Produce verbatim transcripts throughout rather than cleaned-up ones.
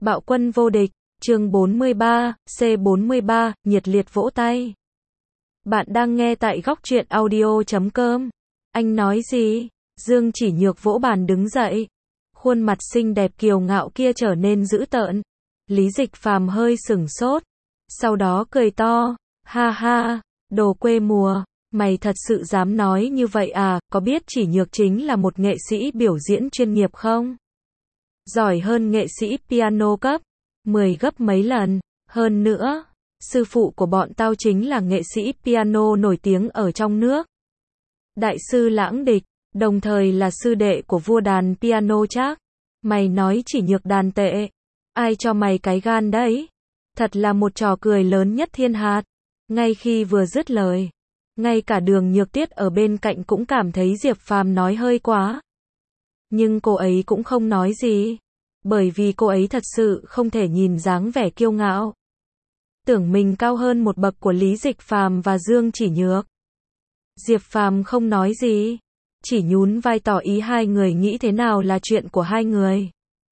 Bạo quân vô địch, chương bốn mươi ba, C bốn mươi ba, nhiệt liệt vỗ tay. Bạn đang nghe tại góc truyện audio chấm com. Anh nói gì? Dương Chỉ Nhược vỗ bàn đứng dậy. Khuôn mặt xinh đẹp kiều ngạo kia trở nên dữ tợn. Lý Dịch Phàm hơi sửng sốt. Sau đó cười to. Ha ha, đồ quê mùa. Mày thật sự dám nói như vậy à? Có biết Chỉ Nhược chính là một nghệ sĩ biểu diễn chuyên nghiệp không? Giỏi hơn nghệ sĩ piano cấp mười gấp mấy lần. Hơn nữa, sư phụ của bọn tao chính là nghệ sĩ piano nổi tiếng ở trong nước. Đại sư Lãng Địch, đồng thời là sư đệ của vua đàn piano Trác. Mày nói Chỉ Nhược đàn tệ. Ai cho mày cái gan đấy? Thật là một trò cười lớn nhất thiên hạ. Ngay khi vừa dứt lời, ngay cả Đường Nhược Tuyết ở bên cạnh cũng cảm thấy Diệp Phàm nói hơi quá. Nhưng cô ấy cũng không nói gì. Bởi vì cô ấy thật sự không thể nhìn dáng vẻ kiêu ngạo, tưởng mình cao hơn một bậc của Lý Dịch Phàm và Dương Chỉ Nhược. Diệp Phàm không nói gì, chỉ nhún vai tỏ ý hai người nghĩ thế nào là chuyện của hai người.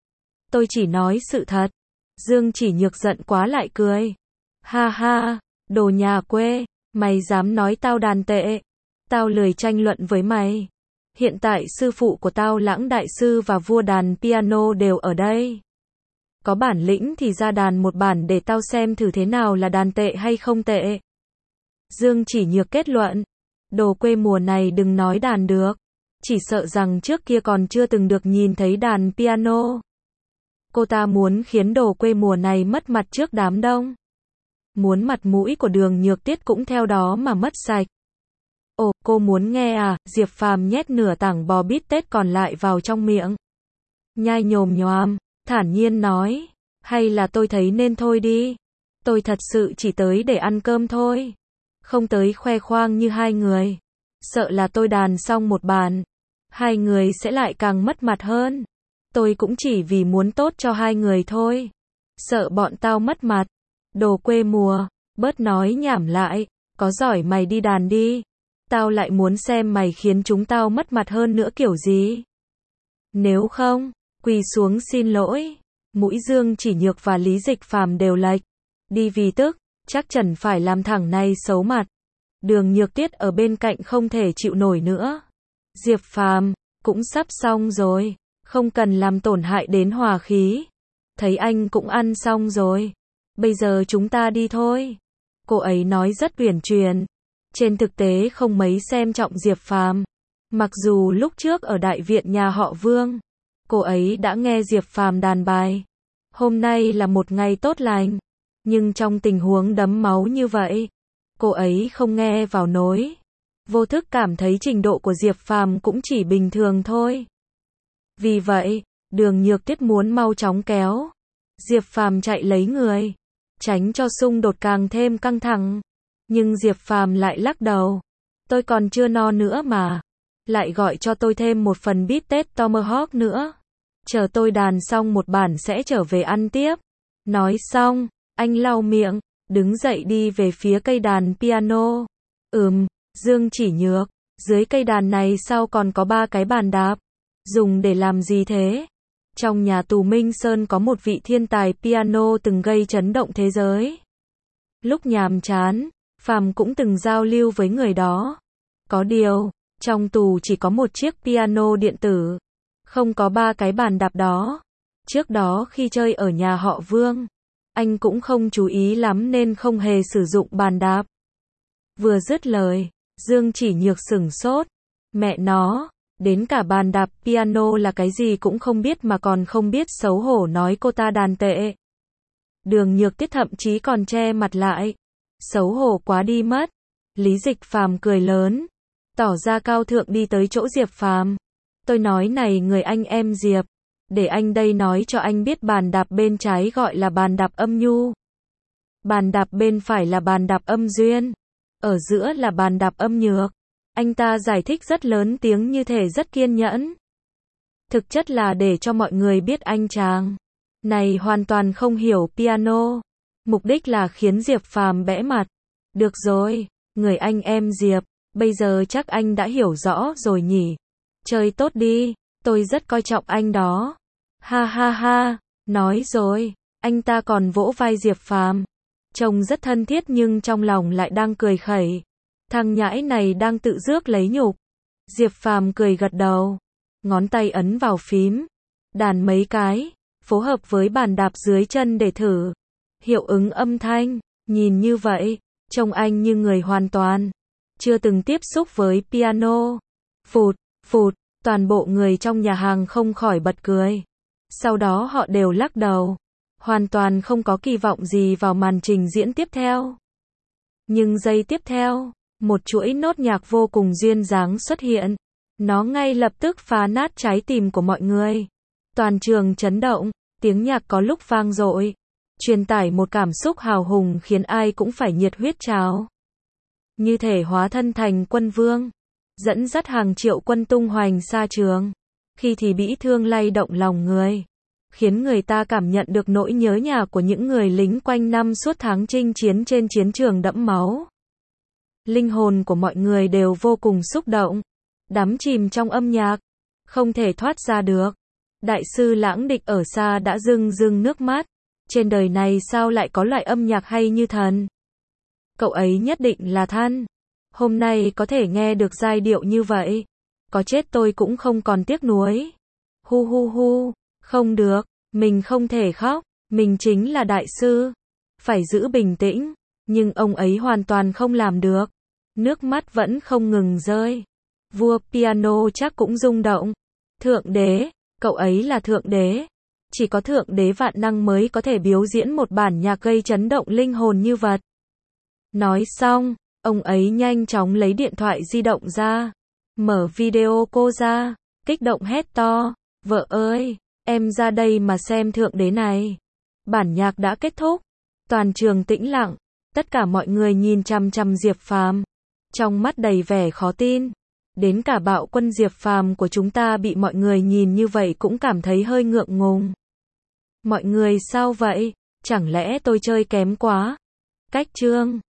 Tôi chỉ nói sự thật. Dương Chỉ Nhược giận quá lại cười. Ha ha, đồ nhà quê, mày dám nói tao đàn tệ? Tao lười tranh luận với mày. Hiện tại sư phụ của tao Lãng Đại Sư và vua đàn piano đều ở đây. Có bản lĩnh thì ra đàn một bản để tao xem thử thế nào là đàn tệ hay không tệ. Dương Chỉ Nhược kết luận. Đồ quê mùa này đừng nói đàn được. Chỉ sợ rằng trước kia còn chưa từng được nhìn thấy đàn piano. Cô ta muốn khiến đồ quê mùa này mất mặt trước đám đông. Muốn mặt mũi của Đường Nhược Tuyết cũng theo đó mà mất sạch. Ồ, cô muốn nghe à? Diệp Phàm nhét nửa tảng bò bít tết còn lại vào trong miệng. Nhai nhồm nhoàm, thản nhiên nói. Hay là tôi thấy nên thôi đi. Tôi thật sự chỉ tới để ăn cơm thôi. Không tới khoe khoang như hai người. Sợ là tôi đàn xong một bàn, hai người sẽ lại càng mất mặt hơn. Tôi cũng chỉ vì muốn tốt cho hai người thôi. Sợ bọn tao mất mặt. Đồ quê mùa, bớt nói nhảm lại. Có giỏi mày đi đàn đi. Tao lại muốn xem mày khiến chúng tao mất mặt hơn nữa kiểu gì. Nếu không, quỳ xuống xin lỗi. Mũi Dương Chỉ Nhược và Lý Dịch Phàm đều lệch đi vì tức, chắc chắn phải làm thằng này xấu mặt. Đường Nhược Tuyết ở bên cạnh không thể chịu nổi nữa. Diệp Phàm, cũng sắp xong rồi, không cần làm tổn hại đến hòa khí. Thấy anh cũng ăn xong rồi, bây giờ chúng ta đi thôi. Cô ấy nói rất uyển chuyển. Trên thực tế không mấy xem trọng Diệp Phàm. Mặc dù lúc trước ở đại viện nhà họ Vương, cô ấy đã nghe Diệp Phàm đàn bài. Hôm nay là một ngày tốt lành, nhưng trong tình huống đẫm máu như vậy, cô ấy không nghe vào nối. Vô thức cảm thấy trình độ của Diệp Phàm cũng chỉ bình thường thôi. Vì vậy, Đường Nhược Tuyết muốn mau chóng kéo Diệp Phàm chạy lấy người, tránh cho xung đột càng thêm căng thẳng. Nhưng Diệp Phàm lại lắc đầu. Tôi còn chưa no nữa mà. Lại gọi cho tôi thêm một phần bít tết Tomahawk nữa. Chờ tôi đàn xong một bản sẽ trở về ăn tiếp. Nói xong, anh lau miệng, đứng dậy đi về phía cây đàn piano. Ừm, Dương Chỉ Nhược, dưới cây đàn này sao còn có ba cái bàn đạp? Dùng để làm gì thế? Trong nhà tù Minh Sơn có một vị thiên tài piano từng gây chấn động thế giới. Lúc nhàm chán, Phàm cũng từng giao lưu với người đó. Có điều, trong tù chỉ có một chiếc piano điện tử, không có ba cái bàn đạp đó. Trước đó khi chơi ở nhà họ Vương, anh cũng không chú ý lắm nên không hề sử dụng bàn đạp. Vừa dứt lời, Dương Chỉ Nhược sửng sốt. Mẹ nó, đến cả bàn đạp piano là cái gì cũng không biết mà còn không biết xấu hổ nói cô ta đàn tệ. Đường Nhược Tuyết thậm chí còn che mặt lại. Xấu hổ quá đi mất. Lý Dịch Phàm cười lớn, tỏ ra cao thượng đi tới chỗ Diệp Phàm. Tôi nói này người anh em Diệp, để anh đây nói cho anh biết bàn đạp bên trái gọi là bàn đạp âm nhu. Bàn đạp bên phải là bàn đạp âm duyên. Ở giữa là bàn đạp âm nhược. Anh ta giải thích rất lớn tiếng như thể rất kiên nhẫn. Thực chất là để cho mọi người biết anh chàng này hoàn toàn không hiểu piano. Mục đích là khiến Diệp Phàm bẽ mặt. Được rồi, người anh em Diệp, bây giờ chắc anh đã hiểu rõ rồi nhỉ. Chơi tốt đi, tôi rất coi trọng anh đó. Ha ha ha, nói rồi, Anh ta còn vỗ vai Diệp Phàm, trông rất thân thiết nhưng trong lòng lại đang cười khẩy. Thằng nhãi này đang tự rước lấy nhục. Diệp Phàm cười gật đầu, ngón tay ấn vào phím, đàn mấy cái, phối hợp với bàn đạp dưới chân để thử hiệu ứng âm thanh. Nhìn như vậy, trông anh như người hoàn toàn chưa từng tiếp xúc với piano. Phụt, phụt, toàn bộ người trong nhà hàng không khỏi bật cười. Sau đó họ đều lắc đầu, hoàn toàn không có kỳ vọng gì vào màn trình diễn tiếp theo. Nhưng giây tiếp theo, một chuỗi nốt nhạc vô cùng duyên dáng xuất hiện. Nó ngay lập tức phá nát trái tim của mọi người. Toàn trường chấn động, tiếng nhạc có lúc vang dội, truyền tải một cảm xúc hào hùng khiến ai cũng phải nhiệt huyết trào. Như thể hóa thân thành quân vương, dẫn dắt hàng triệu quân tung hoành xa trường. Khi thì bĩ thương lay động lòng người, khiến người ta cảm nhận được nỗi nhớ nhà của những người lính quanh năm suốt tháng chinh chiến trên chiến trường đẫm máu. Linh hồn của mọi người đều vô cùng xúc động, đắm chìm trong âm nhạc, không thể thoát ra được. Đại sư Lãng Địch ở xa đã rưng rưng nước mắt. Trên đời này sao lại có loại âm nhạc hay như thần? Cậu ấy nhất định là thần. Hôm nay có thể nghe được giai điệu như vậy, có chết tôi cũng không còn tiếc nuối. Hu hu hu, không được, mình không thể khóc, mình chính là đại sư. Phải giữ bình tĩnh, nhưng ông ấy hoàn toàn không làm được. Nước mắt vẫn không ngừng rơi. Vua piano chắc cũng rung động. Thượng đế, cậu ấy là thượng đế. Chỉ có thượng đế vạn năng mới có thể biểu diễn một bản nhạc gây chấn động linh hồn như vậy. Nói xong, ông ấy nhanh chóng lấy điện thoại di động ra, mở video cô ra, kích động hét to, vợ ơi, em ra đây mà xem thượng đế này. Bản nhạc đã kết thúc, toàn trường tĩnh lặng, tất cả mọi người nhìn chằm chằm Diệp Phàm, trong mắt đầy vẻ khó tin. Đến cả bạo quân Diệp Phàm của chúng ta bị mọi người nhìn như vậy cũng cảm thấy hơi ngượng ngùng. Mọi người sao vậy? Chẳng lẽ tôi chơi kém quá? Cách chương